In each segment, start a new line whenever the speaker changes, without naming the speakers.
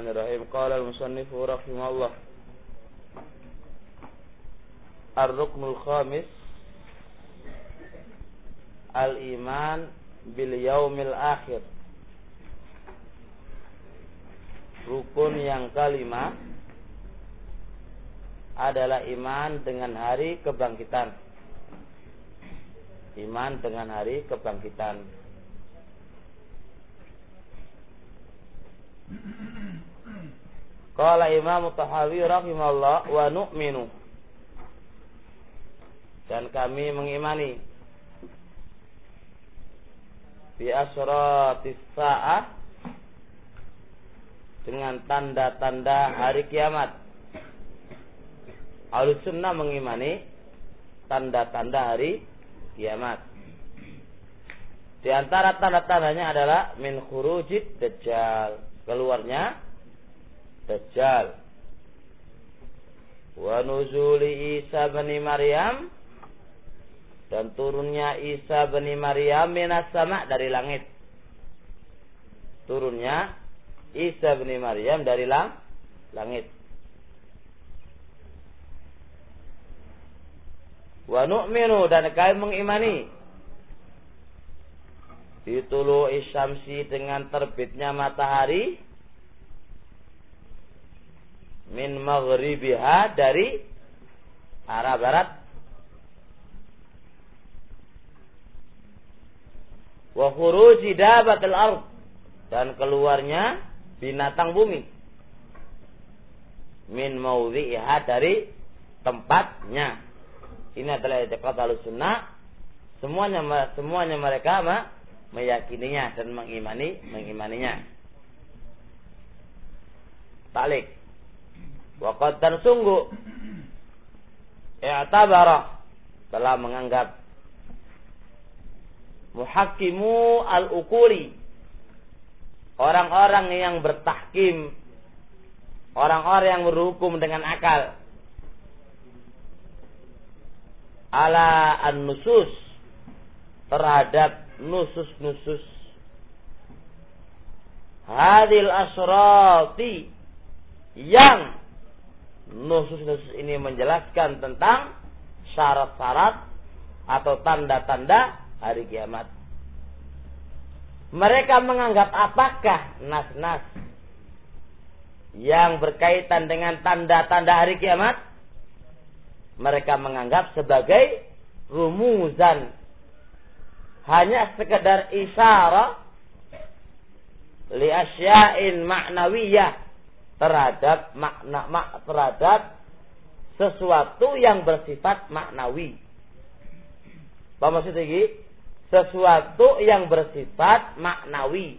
Bismillahirrahmanirrahim. Qala al-musannifu rahimahullah. Ar-ruknul khamis al-iman bil yaumil akhir. Rukun yang kelima adalah iman dengan hari kebangkitan. Iman dengan hari kebangkitan. Qala Imam Tahawi rahimahullah wa nu'minu, dan kami mengimani bi asratis sa'ah, dengan tanda-tanda hari kiamat. Ahlus sunnah mengimani tanda-tanda hari kiamat. Di antara tanda-tandanya adalah min khurujid dajjal, keluarnya Dajjal, wa nuzuli Isa bin Maryam, dan turunnya Isa bin Maryam minas sama', dari langit. Turunnya Isa bin Maryam dari langit. Wa nu'minu, dan kami mengimani ditulu isyamsi, dengan terbitnya matahari, min maghribiha, dari arah barat, wa khuruji dabatil ard, dan keluarnya binatang bumi, min maudhi'iha, dari tempatnya. Ini adalah i'tiqad Ahlussunnah. Semuanya mereka meyakininya dan mengimaninya. Ta'liq. Waqad, dan sungguh, i'tabara, telah menganggap, muhakkimu al-uquli, orang-orang yang bertahkim, orang-orang yang berhukum dengan akal, ala an-nusus, terhadap nusus-nusus, hadil asrati, yang nusus-nusus ini menjelaskan tentang syarat-syarat atau tanda-tanda hari kiamat. Mereka menganggap apakah nas-nas yang berkaitan dengan tanda-tanda hari kiamat, mereka menganggap sebagai rumuzan, hanya sekedar isyarah li asya'in ma'nawiyah, terhadap terhadap sesuatu yang bersifat maknawi. Apa maksudnya ini? Sesuatu yang bersifat maknawi.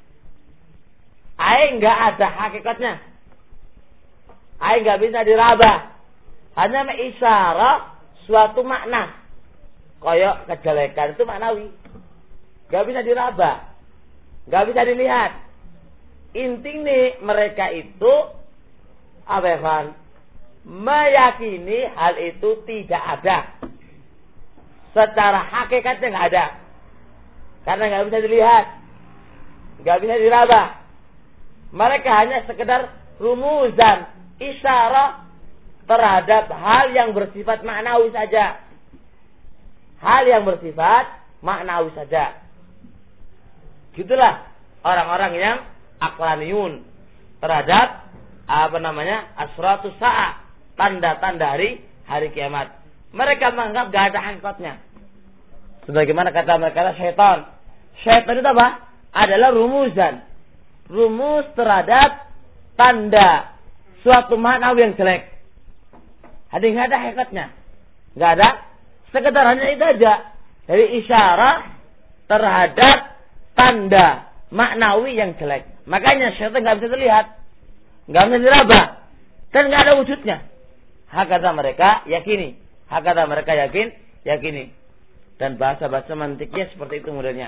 Enggak ada hakikatnya. Enggak bisa diraba. Hanya mengisyarah suatu makna. Kayak kejelekan itu maknawi. Enggak bisa diraba. Enggak bisa dilihat. Intinya mereka itu apa ya, kan? Meyakini hal itu tidak ada. Secara hakikatnya nggak ada. Karena nggak bisa dilihat, nggak bisa diraba. Mereka hanya sekedar rumuzan, isyarah terhadap hal yang bersifat maknawi saja. Hal yang bersifat maknawi saja. Gitulah orang-orang yang aqlaniyun terhadap asratus sa'ah, tanda-tanda hari kiamat. Mereka menganggap gak ada hakikatnya. Sebagaimana kata mereka, syaitan. Syaitan itu apa? Adalah rumuzan. Rumus terhadap tanda suatu maknawi yang jelek. Ada gak ada hakikatnya. Gak ada. Sekedar hanya itu aja. Dari isyarat terhadap tanda maknawi yang jelek. Makanya syaitan gak bisa terlihat, gak bisa diraba, dan gak ada wujudnya. Hakata mereka yakini. Yakini. Dan bahasa-bahasa mantiknya seperti itu modelnya.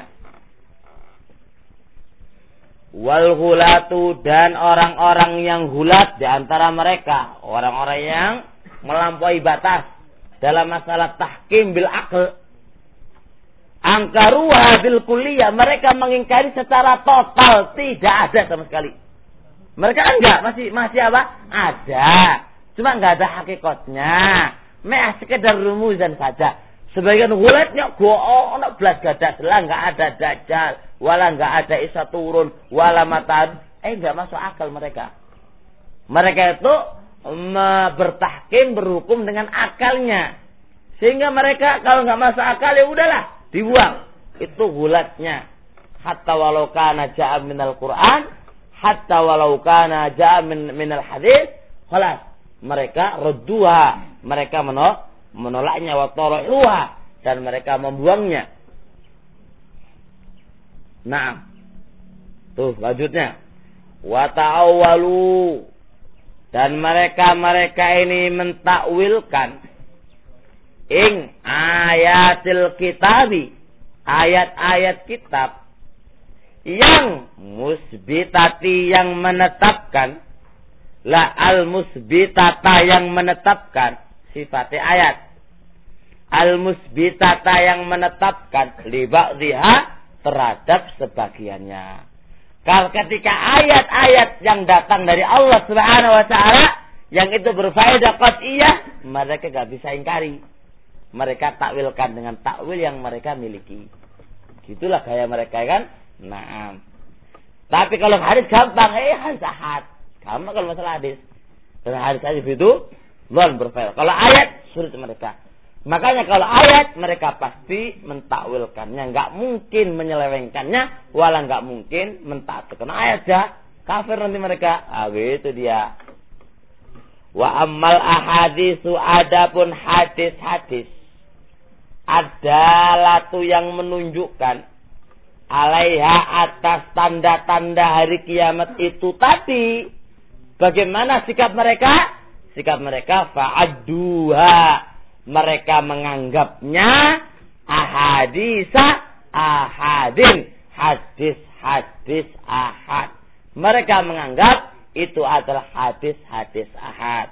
Wal ghulatu, dan orang-orang yang hulat di antara mereka, orang-orang yang melampaui batas dalam masalah tahkim bil aql, angkaruha bil kulliyah, mereka mengingkari secara total, tidak ada sama sekali. Mereka kan enggak, masih apa? Ada. Cuma enggak ada hakikatnya. Sekedar rumuzan saja. Sebagian gulatnya ono belas gadah lah, enggak ada dajjal, wala enggak ada Isa turun, wala matan. Enggak masuk akal mereka. Mereka itu bertahkim, berhukum dengan akalnya. Sehingga mereka kalau enggak masuk akal ya udahlah, dibuang. Itu gulatnya. Hatta walau kana ja'a minal Qur'an, hatta walau kana ja'a minal hadis, khalas. Mereka radduha, mereka menolaknya, wa tarahuha, dan mereka membuangnya. Nah, tuh lanjutnya, wa ta'awwalu, dan mereka ini mentakwilkan ayatil kitabi, ayat-ayat kitab yang musbitati, yang menetapkan, la al-musbitata, yang menetapkan sifatnya ayat, al-musbitata, yang menetapkan li ba'dhiha, terhadap sebagiannya. Kalau ketika ayat-ayat yang datang dari Allah Subhanahu wa taala yang itu berfaedah qat'iyah, mereka enggak bisa ingkari. Mereka takwilkan dengan takwil yang mereka miliki. Gitulah gaya mereka kan? Nah. Tapi kalau hadis gampang, hadis ahad. Gampang kalau masalah hadis. Dan hadis itu belum berfaedah. Kalau ayat sulit mereka. Makanya kalau ayat mereka pasti mentakwilkannya, enggak mungkin menyelewengkannya, wala enggak mungkin mentakwilkan ayat ya. Kafir nanti mereka. Itu dia. Wa ammal ahadisu, adapun hadis-hadis, adalah tu yang menunjukkan alaiha, atas tanda-tanda hari kiamat itu tadi. Bagaimana sikap mereka? Sikap mereka fa'adduha, mereka menganggapnya ahadisa ahadin, hadis-hadis ahad. Mereka menganggap itu adalah hadis-hadis ahad.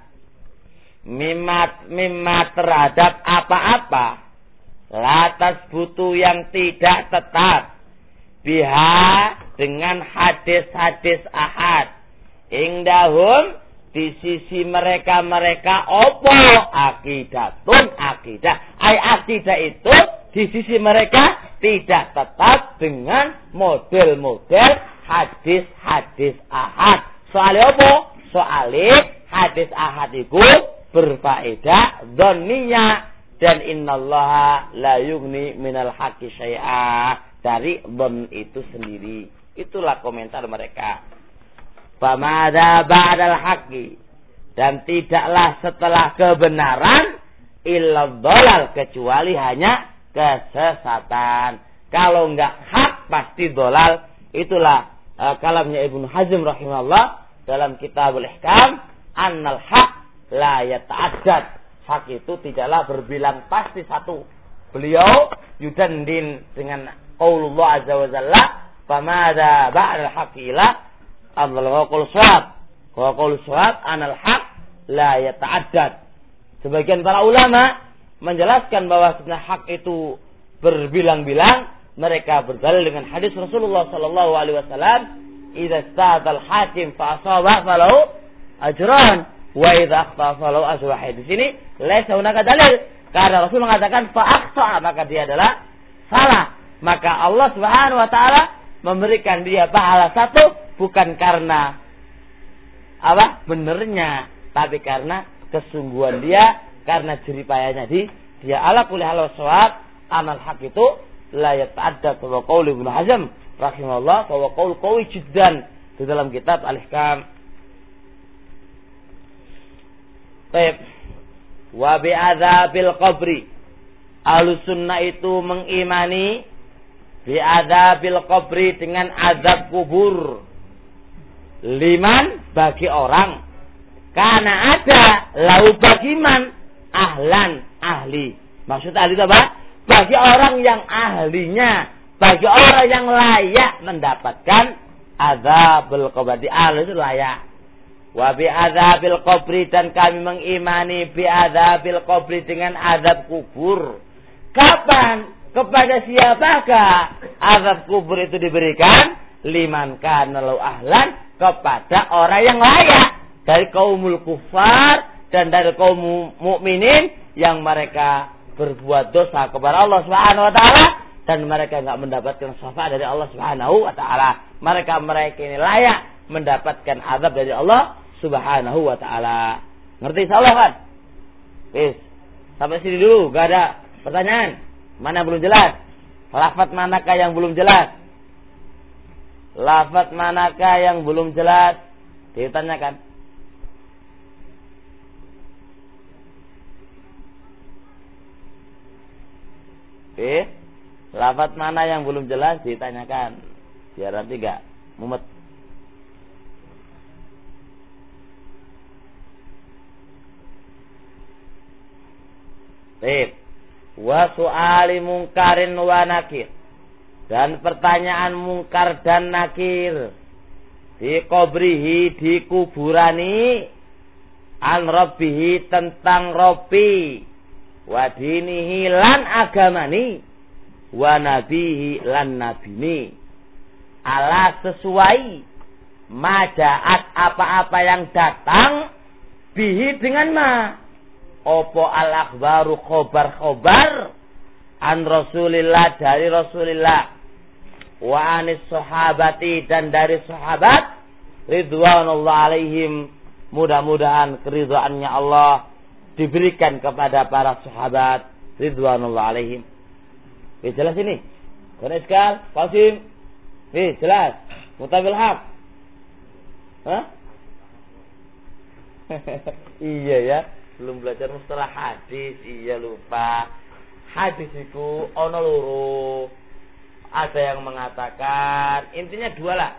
Mimma terhadap apa-apa, latas butuh yang tidak tetap, biha dengan hadis-hadis ahad, indahum di sisi mereka opo akidatun, akidah. Akidah itu di sisi mereka tidak tetap dengan model-model hadis-hadis ahad. Soalnya opo? Soalnya hadis ahad itu berfaedah dzanniyah, dan innallaha la yughni minal haqqi syai'a, dari dzann itu sendiri. Itulah komentar mereka. Famada ba'dal haqqi, dan tidaklah setelah kebenaran illa dhalal, kecuali hanya kesesatan. Kalau enggak hak pasti dhalal. Itulah kalamnya Ibnu Hazm rahimahullah dalam Kitabul Ihkam, annal haq la yata'addad, hak itu tidaklah berbilang pasti satu. Beliau yudandin dengan qaulullah azza wa jalla, famada ba'dal haqqi ila Allah qul shawab, wa qul shawab anal haq la yata'addad. Sebagian para ulama menjelaskan bahwa sebenarnya hak itu berbilang-bilang. Mereka berdalil dengan hadis Rasulullah sallallahu alaihi wasallam, "Idza istadal hakim fa asaba falahu ajran, wa idza akhta falahu ajru wahid." Di sini laisa hunaka dalil, karena Rasul mengatakan fa akhta, maka dia adalah salah. Maka Allah Subhanahu wa taala memberikan dia pahala satu bukan karena benernya, tapi karena kesungguhan dia, karena jeripayanya dia. Ala kulli hal shawab amal hak itu la yata'adda, wa qaul Ibnu Hazm rahimahullah, wa qaul qawi jiddan di dalam kitab Al-Ihkam. Baik. Wa bi'adzabil qabri, Ahlus Sunnah itu mengimani bi'adzabil qabri, dengan azab kubur. Liman, bagi orang, karena ada, lau bagiman, ahlan, ahli. Maksud ahli itu apa? Bagi orang yang ahlinya, bagi orang yang layak mendapatkan azabul qabri. Ahli itu layak. Wa bi azabil qabri, dan kami mengimani bi azabil qabri, dengan azab kubur. Kapan? Kepada siapakah azab kubur itu diberikan? liman kana lahu ahlan, kepada orang yang layak dari kaumul kufar dan dari kaum mukminin yang mereka berbuat dosa kepada Allah Subhanahu wa taala dan mereka enggak mendapatkan syafaat dari Allah Subhanahu wa taala. Mereka ini layak mendapatkan azab dari Allah Subhanahu wa taala. Ngerti insyaallah kan? Wis. Sampai sini dulu, enggak ada pertanyaan. Mana yang belum jelas? Lafaz manakah yang belum jelas? Lafaz manakah yang belum jelas? Ditanyakan. Lafaz mana yang belum jelas ditanyakan. Biar nanti enggak mumet. Wa su'ali mungkarin wa nakir, dan pertanyaan mungkar dan nakir di kubrihi, di kuburani, an rabbihi, tentang Rabbi, wa dinihi, lan agamani, wa nabihi, lan nabini, ala sesuai majaat, apa-apa yang datang, bihi, dengan ma, opo al-akhbaru, khobar-khobar, an Rasulillah, dari Rasulillah, wa anis sahabati, dan dari sahabat, ridwanullah alaihim, mudah-mudahan keridhaannya Allah diberikan kepada para sahabat, ridwanullah alaihim. Jelas ini? Karena iskal, Qasim, jelas. Mutabil haq. Hah? Iya ya. Belum belajar mustalah hadis, iya lupa. Hadis itu ono loro. Ada yang mengatakan, intinya dua lah.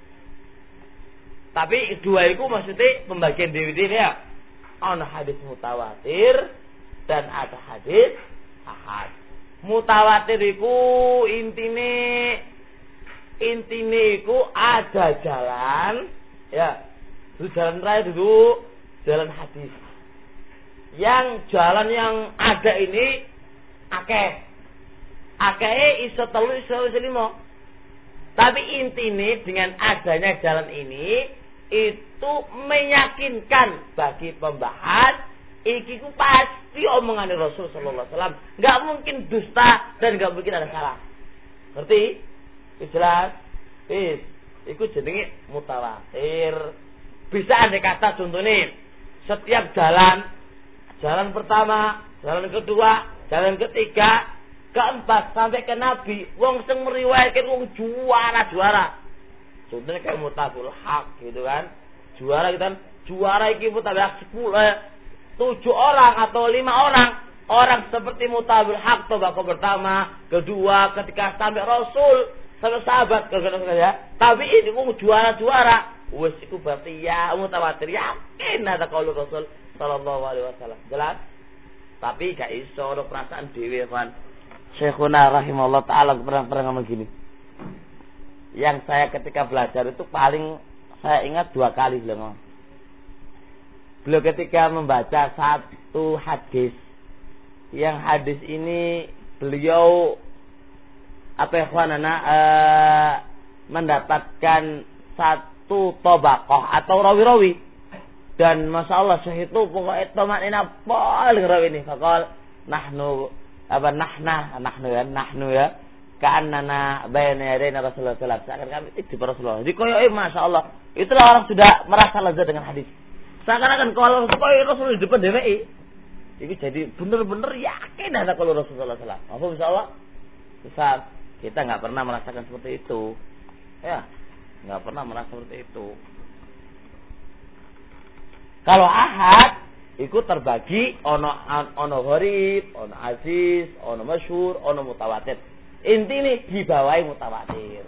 Tapi dua itu maksudnya pembagian diri ya. Ono hadis mutawatir dan ada hadis ahad. Mutawatir itu intine itu ada jalan, ya. Itu jalan raya dulu, jalan hadis. Yang jalan yang ada ini akeh iso telu iso limo. Tapi intine dengan adanya jalan ini itu meyakinkan bagi pembahas iki ku pasti omongan Rasul sallallahu alaihi wasallam, enggak mungkin dusta dan enggak mungkin ada salah. Ngerti? Jelas? Iku jenenge mutawatir. Bisa andai kata contohnya setiap jalan pertama, jalan kedua, jalan ketiga, keempat sampai ke Nabi, wong sing meriwayatkan wong juara. Contohnya kayak Mutabul Haq gitu kan. Juara gitu kan. Juara iki Mutabul Haq 7 orang atau 5 orang. Orang seperti Mutabul Haq tobako pertama, kedua, ketika sampai Rasul, sampai sahabat ya. Tapi ini wong juara. Wes iku berarti ya mutawatir, yakin ada qaul Rasul sallallahu alaihi wasallam. Jelas? Tapi gak iso ono perasaan dhewe kan. Syekhuna rahimahullah taala pernah ngomong gini. Yang saya ketika belajar itu paling saya ingat 2 kali beliau. Beliau ketika membaca satu hadis. Yang hadis ini beliau mendapatkan satu tobakoh atau rawi-rawi. Dan Masya Allah syekh itu pokoknya tomatina paling rawi ini. Fakal nahnu ya. Ka'annana bayna yadayna Rasulullah sallallahu alaihi wasallam. Seakan kami di Rasulullah. Jadi koyo Masya Allah. Itulah orang sudah merasa lezat dengan hadis. Seakan-akan kalau Rasul di depan DWI. Ini jadi benar-benar yakin ada kalau Rasulullah sallallahu alaihi wasallam. Apa insyaallah? Besar. Kita enggak pernah merasakan seperti itu. Ya. Enggak pernah merasa seperti itu. Kalau ahad itu terbagi ono gharib, ono aziz, ono masyhur, ono mutawatir. Intinya dibawahi mutawatir.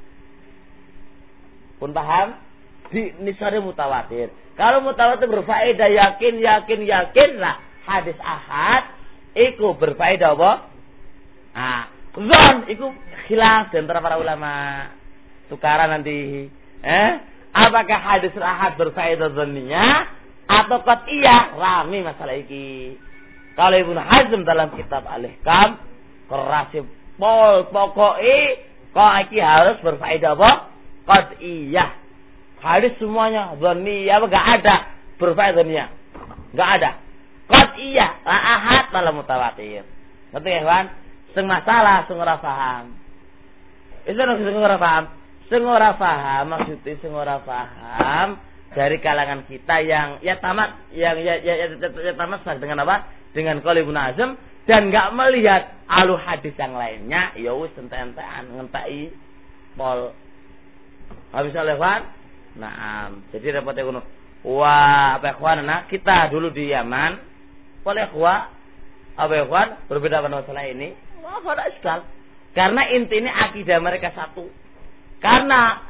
Pun paham? Di nisare mutawatir. Kalau mutawatir berfaedah yakin lah. Hadis ahad iku berfaedah apa? Zon iku khilaf di antara para ulama. Tukaran nanti. Apakah hadis ahad berfaedah dzanniya atau qat'iyah? Rame masalah iki. Kalau Ibnu Hazm dalam kitab Al-Ihkam kerasih pokoke kok iki harus berfaedah apa? qad'iyah. Hadis semuanya dhanniyah, enggak ada berupa dhanniyah. Enggak ada. Qad'iyah, ahad malah mutawatir. Ngerti ya, kawan? Sing masalah sing ora paham. Itu sing ora paham. Sing ora paham maksudnya sing ora paham dari kalangan kita yang tamat dengan apa? Dengan qaul Ibnu Hazm dan enggak melihat alu hadis yang lainnya, ya wis entek-entekan ngentai pol. Habis lewan. Naam. Jadi repotnya ngono. Wah, apa ikhwanana, kita dulu di Yaman. Boleh ikhwan berbeda pada masalah ini. Wah, ada iskal. Karena intinya akidah mereka satu. Karena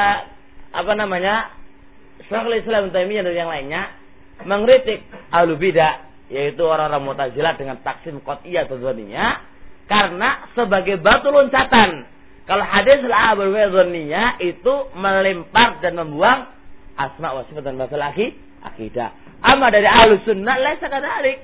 Syekhul Islam Ibnu Taimiyah dan yang lainnya mengkritik ahlul bidah, yaitu orang-orang Mu'tazilah dengan taksim qat'iyah atau dzanniyah, karena sebagai batu loncatan. Kalau hadis al-ahad dzanniyah itu melempar dan membuang asma wa sifat dan masalah akidah. Amma dari ahlus sunnah laisa kadzalik.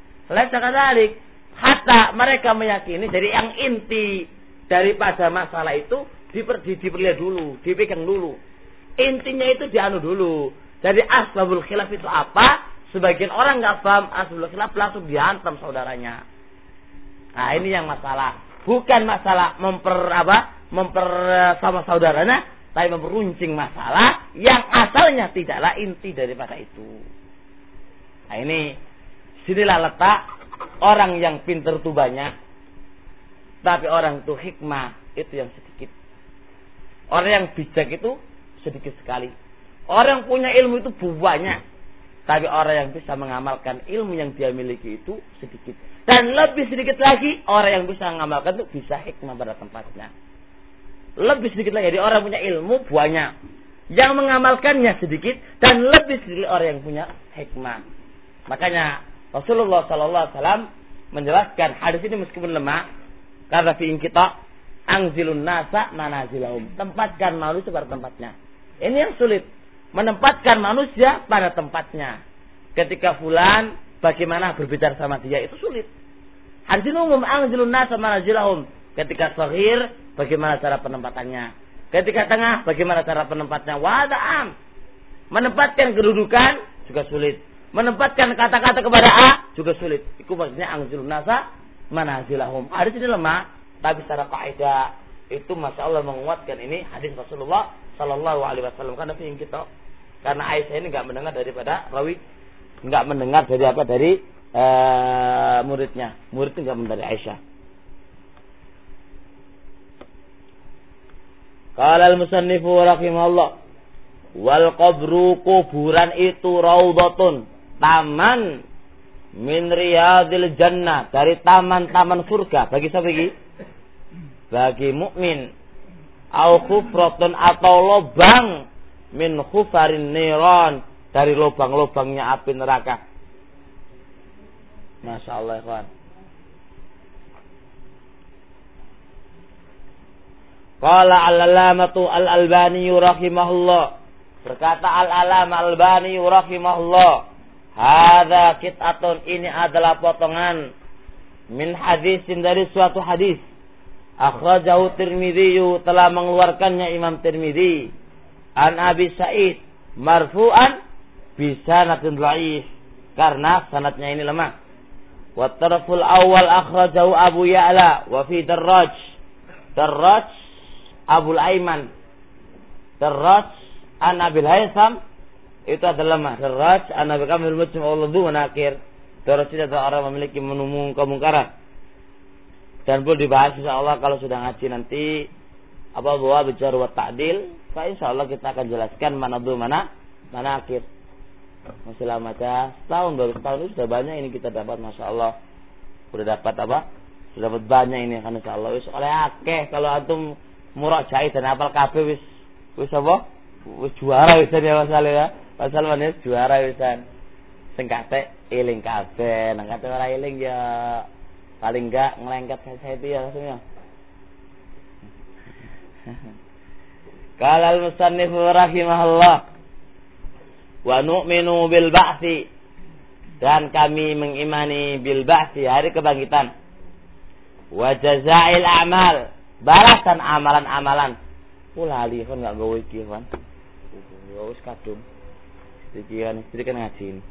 Hatta mereka meyakini dari yang inti daripada masalah itu diperlihat dulu, dipegang dulu. Intinya itu dianu dulu. Jadi asbabul khilaf itu apa? Sebagian orang enggak paham asbabul khilaf langsung dihantam saudaranya. Nah, ini yang masalah. Bukan masalah memper sama saudaranya, tapi memperuncing masalah yang asalnya tidaklah inti daripada itu. Nah, ini sinilah letak orang yang pintar itu banyak, tapi orang itu hikmah itu yang sedikit. Orang yang bijak itu sedikit sekali. Orang yang punya ilmu itu banyak, tapi orang yang bisa mengamalkan ilmu yang dia miliki itu sedikit. Dan lebih sedikit lagi orang yang bisa mengamalkan itu bisa hikmah pada tempatnya. Lebih sedikit lagi, jadi orang punya ilmu banyak, yang mengamalkannya sedikit, dan lebih sedikit orang yang punya hikmah. Makanya Rasulullah SAW menjelaskan hadis ini meskipun lemah, karena fi'in kita angzilun nasa manazilahum, tempatkan manusia pada tempatnya. Ini yang sulit, menempatkan manusia pada tempatnya. Ketika fulan, bagaimana berbicara sama dia itu sulit. Hadis ini umum, angzilun nasa manazilahum. Ketika saghir, bagaimana cara penempatannya. Ketika tengah, bagaimana cara penempatnya. Wada'am, menempatkan kedudukan juga sulit. Menempatkan kata-kata kepada A juga sulit. Itu maksudnya angzilun nasa manazilahum. Hadis ini lemah, tapi secara kaidah itu masya Allah menguatkan ini hadis Rasulullah Sallallahu Alaihi Wasallam. Karena ingin kita, karena Aisyah ini nggak mendengar daripada rawi, nggak mendengar dari muridnya. Murid itu nggak mendengar dari Aisyah. Qala al-musannifu rahimahullah, wal qabru, kuburan itu raudhatun, taman min riyadil jannah, dari taman-taman surga. Bagi siapa lagi? Bagi mukmin. Au khufratun, atau lubang min khufarin niran, dari lubang-lubangnya api neraka. Masya Allah, ikhwan. Qala al-alamatu al-albani rahimahullah, berkata al-alama al-albani rahimahullah, hadza qit'atun, ini adalah potongan, min hadisin, dari suatu hadis, akhrajahu Tirmidzi, telah mengeluarkannya Imam Tirmidzi, an Abi Sa'id marfu'an bi sanadin dhaif, karena sanadnya ini lemah. Wa taraful awal akhrajahu Abu Ya'la wa fi Darraj Abul Aiman, Darraj an Abil Haitham, itu adalah lemah. Darraj an Abi Kamil Muslim Allahu menakir. Darraj itu adalah orang memiliki menumung kemungkaran. Dan boleh dibahas insyaallah kalau sudah ngaji nanti apa bahwa bicara wa ta'dil, insyaallah kita akan jelaskan mana akhir. Masih lama aja, setahun itu sudah banyak ini kita dapat, masya Allah. Sudah dapat sudah dapat banyak ini kan, insya Allah. Wis oleh akeh, kalau antum murajaah dan hafal kabeh wis apa? Wis juara wisan ya masalah ya. Pasal manis juara wisan. Sing kate eling kabeh, nang kate ora eling ya paling enggak ngelengket saya itu ya langsung ya. Qala al-musannif rahimahullah, wa nu'minu bil ba'tsi, dan kami mengimani bil ba'tsi, hari kebangkitan, wa jazaa'il a'mal, balasan amalan-amalan, Lali kan enggak gawe iki kan. Wis kadung. Iki kan ngaji ini.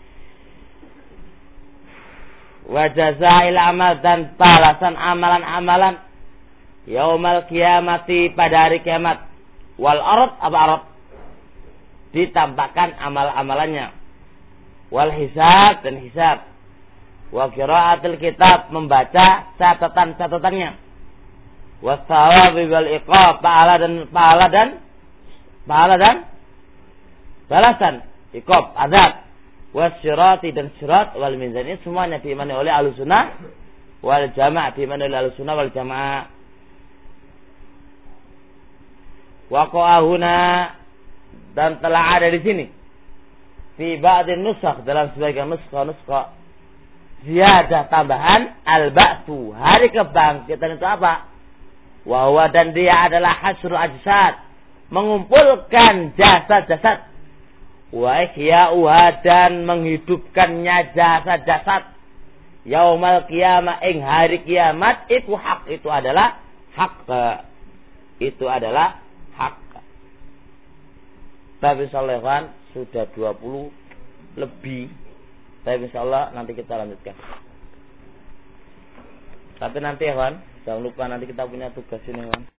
Wa jazaa'il amal dan balasan amalan-amalan yaumal kiamati pada hari kiamat. Wal arad apa arad? Ditampakkan amal-amalannya. Wal hisab dan hisab. Wa qiraatul kitab membaca catatan-catatannya. Was thawabi wal iqab pahala dan balasan iqab azab. Was sirati dan sirat wal mizan, ini semuanya diimani oleh Ahlussunnah wal Jamaah, diimani oleh Ahlussunnah wal Jamaah. Waqa'ahuna dan telah ada di sini fi ba'din nusakh, dalam sebagian nuskha ziyadah tambahan al-ba'tsu, hari kebangkitan itu apa? Wa huwa, dan dia adalah hasrul ajsad, mengumpulkan jasad-jasad, wa ihya'uha, dan menghidupkannya jasad-jasad, yaumal qiyamah, ing hari kiamat, itu hak, itu adalah hak, itu adalah hak. Tapi insyaallah sudah 20 lebih. Tapi insyaallah nanti kita lanjutkan. Tapi nanti ya kawan, jangan lupa nanti kita punya tugas ini kawan.